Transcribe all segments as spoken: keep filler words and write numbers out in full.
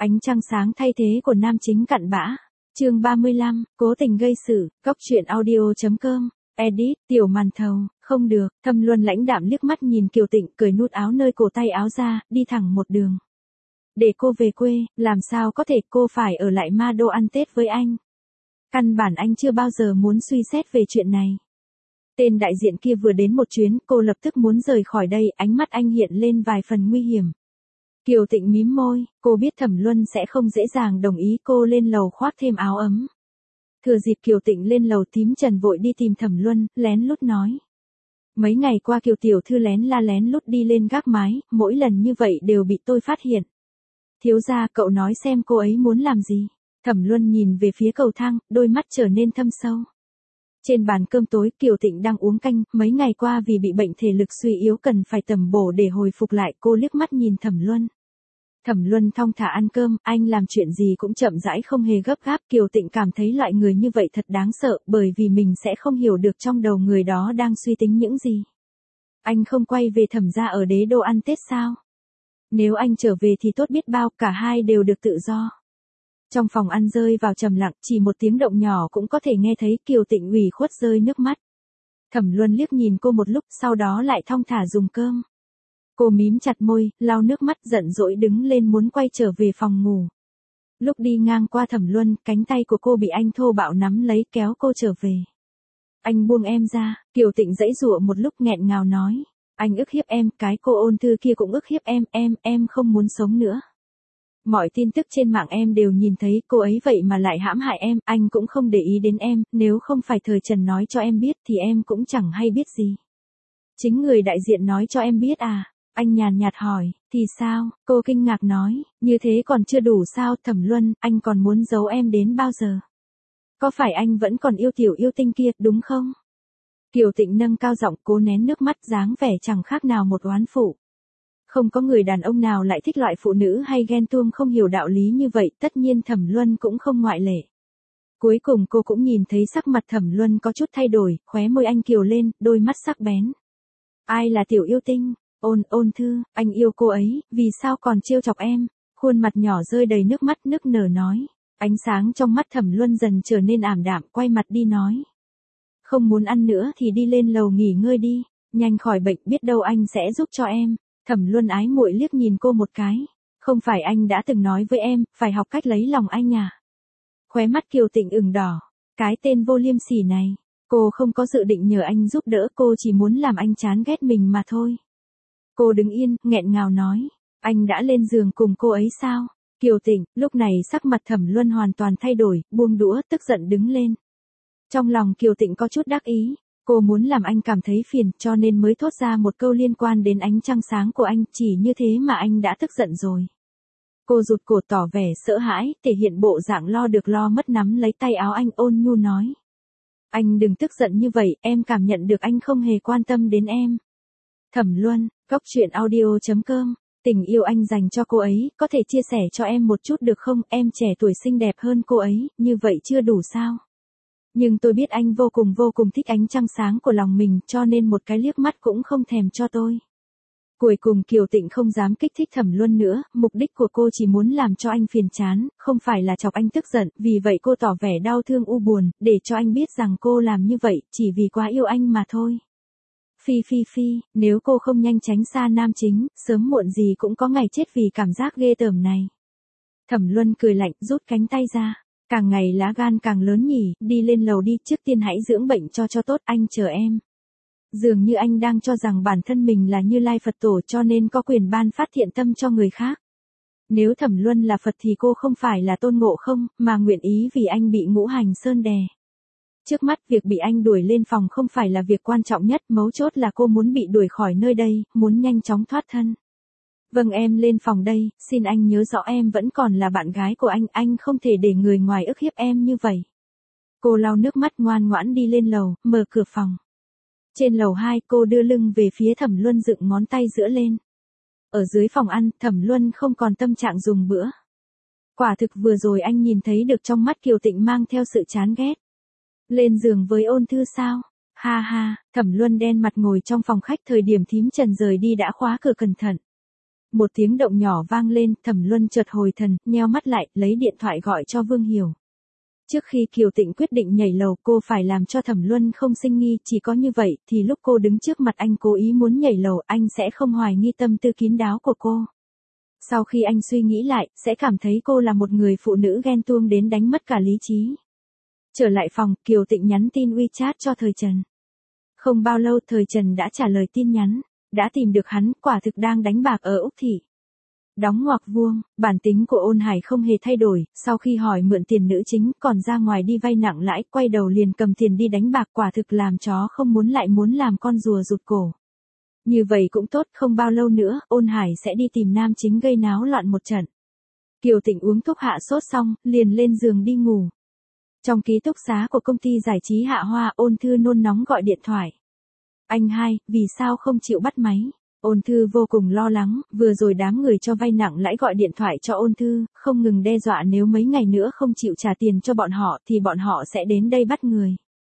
Ánh trăng sáng thay thế của nam chính cặn bã. Chương ba mươi lăm, cố tình gây sự, cóc truyện audio chấm com, edit, tiểu màn thầu, không được, Thẩm Luân lãnh đạm liếc mắt nhìn Kiều Tịnh cởi nút áo nơi cổ tay áo ra, đi thẳng một đường. Để cô về quê, làm sao có thể cô phải ở lại Ma Đô ăn Tết với anh. Căn bản anh chưa bao giờ muốn suy xét về chuyện này. Tên đại diện kia vừa đến một chuyến, cô lập tức muốn rời khỏi đây, ánh mắt anh hiện lên vài phần nguy hiểm. Kiều Tịnh mím môi, cô biết Thẩm Luân sẽ không dễ dàng đồng ý cô lên lầu khoác thêm áo ấm. Thừa dịp Kiều Tịnh lên lầu, Tím Trần vội đi tìm Thẩm Luân, lén lút nói. Mấy ngày qua Kiều tiểu thư lén la lén lút đi lên gác mái, mỗi lần như vậy đều bị tôi phát hiện. Thiếu gia, cậu nói xem cô ấy muốn làm gì? Thẩm Luân nhìn về phía cầu thang, đôi mắt trở nên thâm sâu. Trên bàn cơm tối, Kiều Tịnh đang uống canh, mấy ngày qua vì bị bệnh thể lực suy yếu cần phải tầm bổ để hồi phục lại, cô liếc mắt nhìn Thẩm Luân. Thẩm Luân thong thả ăn cơm, anh làm chuyện gì cũng chậm rãi không hề gấp gáp, Kiều Tịnh cảm thấy loại người như vậy thật đáng sợ, bởi vì mình sẽ không hiểu được trong đầu người đó đang suy tính những gì. Anh không quay về Thẩm gia ở Đế Đô ăn Tết sao? Nếu anh trở về thì tốt biết bao, cả hai đều được tự do. Trong phòng ăn rơi vào trầm lặng, chỉ một tiếng động nhỏ cũng có thể nghe thấy Kiều Tịnh ủy khuất rơi nước mắt. Thẩm Luân liếc nhìn cô một lúc, sau đó lại thong thả dùng cơm. Cô mím chặt môi, lau nước mắt, giận dỗi đứng lên muốn quay trở về phòng ngủ. Lúc đi ngang qua Thẩm Luân, cánh tay của cô bị anh thô bạo nắm lấy kéo cô trở về. Anh buông em ra, Kiều Tịnh giãy giụa một lúc nghẹn ngào nói. Anh ức hiếp em, cái cô Ôn Thư kia cũng ức hiếp em, em, em không muốn sống nữa. Mọi tin tức trên mạng em đều nhìn thấy, cô ấy vậy mà lại hãm hại em, anh cũng không để ý đến em, nếu không phải Thời Trần nói cho em biết thì em cũng chẳng hay biết gì. Chính người đại diện nói cho em biết à? Anh nhàn nhạt hỏi, thì sao? Cô kinh ngạc nói, như thế còn chưa đủ sao? Thẩm Luân, anh còn muốn giấu em đến bao giờ? Có phải anh vẫn còn yêu tiểu yêu tinh kia, đúng không? Kiều Tịnh nâng cao giọng, cố nén nước mắt, dáng vẻ chẳng khác nào một oán phụ. Không có người đàn ông nào lại thích loại phụ nữ hay ghen tuông không hiểu đạo lý như vậy, tất nhiên Thẩm Luân cũng không ngoại lệ. Cuối cùng cô cũng nhìn thấy sắc mặt Thẩm Luân có chút thay đổi, khóe môi anh kiều lên, đôi mắt sắc bén. Ai là tiểu yêu tinh? Ôn, Ôn Thư, anh yêu cô ấy, vì sao còn trêu chọc em? Khuôn mặt nhỏ rơi đầy nước mắt nức nở nói. Ánh sáng trong mắt Thẩm Luân dần trở nên ảm đạm, quay mặt đi nói. Không muốn ăn nữa thì đi lên lầu nghỉ ngơi đi, nhanh khỏi bệnh, biết đâu anh sẽ giúp cho em. Thẩm Luân ái muội liếc nhìn cô một cái. Không phải anh đã từng nói với em, phải học cách lấy lòng anh à? Khóe mắt Kiều Tịnh ửng đỏ. Cái tên vô liêm sỉ này. Cô không có dự định nhờ anh giúp đỡ, cô chỉ muốn làm anh chán ghét mình mà thôi. Cô đứng yên, nghẹn ngào nói. Anh đã lên giường cùng cô ấy sao? Kiều Tịnh, lúc này sắc mặt Thẩm Luân hoàn toàn thay đổi, buông đũa, tức giận đứng lên. Trong lòng Kiều Tịnh có chút đắc ý. Cô muốn làm anh cảm thấy phiền, cho nên mới thốt ra một câu liên quan đến ánh trăng sáng của anh, chỉ như thế mà anh đã tức giận rồi. Cô rụt cổ tỏ vẻ sợ hãi, thể hiện bộ dạng lo được lo mất, nắm lấy tay áo anh, ôn nhu nói. Anh đừng tức giận như vậy, em cảm nhận được anh không hề quan tâm đến em. Thẩm Luân, cóc truyện audio chấm com, tình yêu anh dành cho cô ấy, có thể chia sẻ cho em một chút được không? Em trẻ tuổi xinh đẹp hơn cô ấy, như vậy chưa đủ sao? Nhưng tôi biết anh vô cùng vô cùng thích ánh trăng sáng của lòng mình, cho nên một cái liếc mắt cũng không thèm cho tôi. Cuối cùng Kiều Tịnh không dám kích thích Thẩm Luân nữa, mục đích của cô chỉ muốn làm cho anh phiền chán, không phải là chọc anh tức giận, vì vậy cô tỏ vẻ đau thương u buồn, để cho anh biết rằng cô làm như vậy, chỉ vì quá yêu anh mà thôi. Phi phi phi, nếu cô không nhanh tránh xa nam chính, sớm muộn gì cũng có ngày chết vì cảm giác ghê tởm này. Thẩm Luân cười lạnh, rút cánh tay ra. Càng ngày lá gan càng lớn nhỉ, đi lên lầu đi, trước tiên hãy dưỡng bệnh cho cho tốt, anh chờ em. Dường như anh đang cho rằng bản thân mình là Như Lai Phật Tổ cho nên có quyền ban phát thiện tâm cho người khác. Nếu Thẩm Luân là Phật thì cô không phải là Tôn Ngộ Không, mà nguyện ý vì anh bị Ngũ Hành Sơn đè. Trước mắt việc bị anh đuổi lên phòng không phải là việc quan trọng nhất, mấu chốt là cô muốn bị đuổi khỏi nơi đây, muốn nhanh chóng thoát thân. Vâng, em lên phòng đây, xin anh nhớ rõ em vẫn còn là bạn gái của anh, anh không thể để người ngoài ức hiếp em như vậy. Cô lau nước mắt ngoan ngoãn đi lên lầu, mở cửa phòng. Trên lầu hai, cô đưa lưng về phía Thẩm Luân, dựng ngón tay giữa lên. Ở dưới phòng ăn, Thẩm Luân không còn tâm trạng dùng bữa. Quả thực vừa rồi anh nhìn thấy được trong mắt Kiều Tịnh mang theo sự chán ghét. Lên giường với Ôn Thư sao? Ha ha, Thẩm Luân đen mặt ngồi trong phòng khách, thời điểm Thím Trần rời đi đã khóa cửa cẩn thận. Một tiếng động nhỏ vang lên, Thẩm Luân chợt hồi thần, nheo mắt lại, lấy điện thoại gọi cho Vương Hiểu. Trước khi Kiều Tịnh quyết định nhảy lầu, cô phải làm cho Thẩm Luân không sinh nghi, chỉ có như vậy, thì lúc cô đứng trước mặt anh cố ý muốn nhảy lầu, anh sẽ không hoài nghi tâm tư kín đáo của cô. Sau khi anh suy nghĩ lại, sẽ cảm thấy cô là một người phụ nữ ghen tuông đến đánh mất cả lý trí. Trở lại phòng, Kiều Tịnh nhắn tin WeChat cho Thời Trần. Không bao lâu Thời Trần đã trả lời tin nhắn, đã tìm được hắn, quả thực đang đánh bạc ở Úc Thị. Đóng ngoặc vuông, bản tính của Ôn Hải không hề thay đổi, sau khi hỏi mượn tiền nữ chính còn ra ngoài đi vay nặng lãi, quay đầu liền cầm tiền đi đánh bạc, quả thực làm chó không muốn lại muốn làm con rùa rụt cổ. Như vậy cũng tốt, không bao lâu nữa, Ôn Hải sẽ đi tìm nam chính gây náo loạn một trận. Kiều Tịnh uống thuốc hạ sốt xong, liền lên giường đi ngủ. Trong ký túc xá của công ty giải trí Hạ Hoa, Ôn Thư nôn nóng gọi điện thoại. Anh hai, vì sao không chịu bắt máy? Ôn Thư vô cùng lo lắng, vừa rồi đám người cho vay nặng lãi gọi điện thoại cho Ôn Thư, không ngừng đe dọa nếu mấy ngày nữa không chịu trả tiền cho bọn họ thì bọn họ sẽ đến đây bắt người.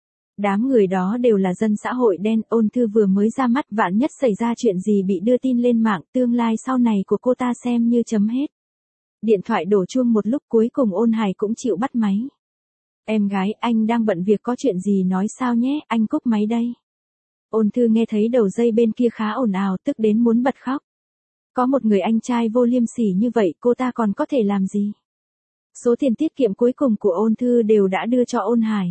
Đám người đó đều là dân xã hội đen, Ôn Thư vừa mới ra mắt, vạn nhất xảy ra chuyện gì bị đưa tin lên mạng, tương lai sau này của cô ta xem như chấm hết. Điện thoại đổ chuông một lúc, cuối cùng Ôn Hải cũng chịu bắt máy. Em gái, anh đang bận việc, có chuyện gì nói sao nhé, anh cúp máy đây. Ôn Thư nghe thấy đầu dây bên kia khá ồn ào, tức đến muốn bật khóc. Có một người anh trai vô liêm sỉ như vậy, cô ta còn có thể làm gì? Số tiền tiết kiệm cuối cùng của Ôn Thư đều đã đưa cho Ôn Hải.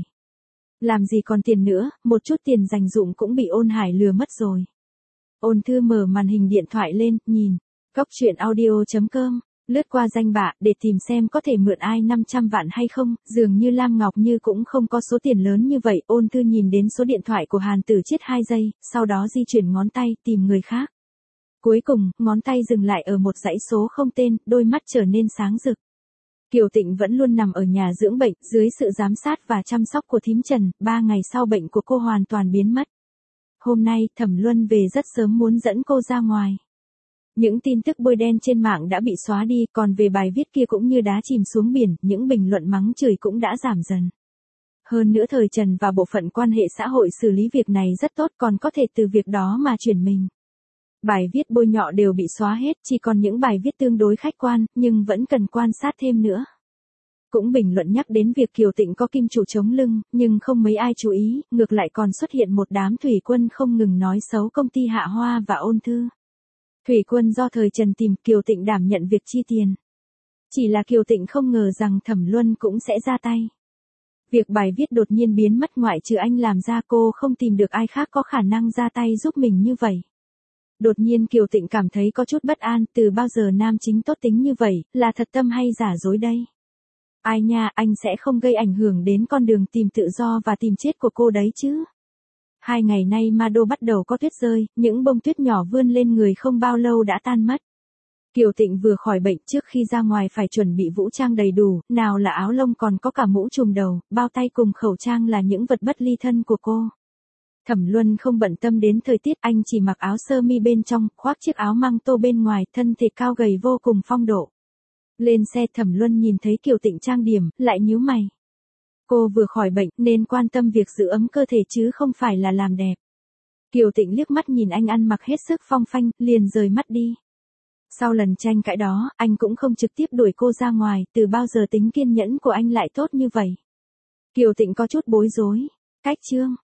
Làm gì còn tiền nữa, một chút tiền dành dụm cũng bị Ôn Hải lừa mất rồi. Ôn Thư mở màn hình điện thoại lên, nhìn, cốc truyện audio chấm com, lướt qua danh bạ để tìm xem có thể mượn ai năm trăm vạn hay không, dường như Lam Ngọc Như cũng không có số tiền lớn như vậy. Ôn Thư nhìn đến số điện thoại của Hàn Tử Chiết hai giây, sau đó di chuyển ngón tay tìm người khác. Cuối cùng, ngón tay dừng lại ở một dãy số không tên, đôi mắt trở nên sáng rực. Kiều Tịnh vẫn luôn nằm ở nhà dưỡng bệnh, dưới sự giám sát và chăm sóc của thím Trần, ba ngày sau bệnh của cô hoàn toàn biến mất. Hôm nay, Thẩm Luân về rất sớm muốn dẫn cô ra ngoài. Những tin tức bôi đen trên mạng đã bị xóa đi, còn về bài viết kia cũng như đá chìm xuống biển, những bình luận mắng chửi cũng đã giảm dần. Hơn nữa Thời Trần và bộ phận quan hệ xã hội xử lý việc này rất tốt, còn có thể từ việc đó mà chuyển mình. Bài viết bôi nhọ đều bị xóa hết, chỉ còn những bài viết tương đối khách quan, nhưng vẫn cần quan sát thêm nữa. Cũng bình luận nhắc đến việc Kiều Tịnh có kim chủ chống lưng, nhưng không mấy ai chú ý, ngược lại còn xuất hiện một đám thủy quân không ngừng nói xấu công ty Hạ Hoa và Ôn Thư. Thủy quân do Thời Trần tìm, Kiều Tịnh đảm nhận việc chi tiền. Chỉ là Kiều Tịnh không ngờ rằng Thẩm Luân cũng sẽ ra tay. Việc bài viết đột nhiên biến mất, ngoại trừ anh làm ra, cô không tìm được ai khác có khả năng ra tay giúp mình như vậy. Đột nhiên Kiều Tịnh cảm thấy có chút bất an, từ bao giờ nam chính tốt tính như vậy, là thật tâm hay giả dối đây? Ai nha, anh sẽ không gây ảnh hưởng đến con đường tìm tự do và tìm chết của cô đấy chứ? Hai ngày nay Ma Đô bắt đầu có tuyết rơi, những bông tuyết nhỏ vươn lên người không bao lâu đã tan mất. Kiều Tịnh vừa khỏi bệnh, trước khi ra ngoài phải chuẩn bị vũ trang đầy đủ, nào là áo lông còn có cả mũ trùm đầu, bao tay cùng khẩu trang là những vật bất ly thân của cô. Thẩm Luân không bận tâm đến thời tiết, anh chỉ mặc áo sơ mi bên trong, khoác chiếc áo măng tô bên ngoài, thân thể cao gầy vô cùng phong độ. Lên xe, Thẩm Luân nhìn thấy Kiều Tịnh trang điểm, lại nhíu mày. Cô vừa khỏi bệnh nên quan tâm việc giữ ấm cơ thể chứ không phải là làm đẹp. Kiều Tịnh liếc mắt nhìn anh ăn mặc hết sức phong phanh, liền rời mắt đi. Sau lần tranh cãi đó, anh cũng không trực tiếp đuổi cô ra ngoài, từ bao giờ tính kiên nhẫn của anh lại tốt như vậy. Kiều Tịnh có chút bối rối. Cách chương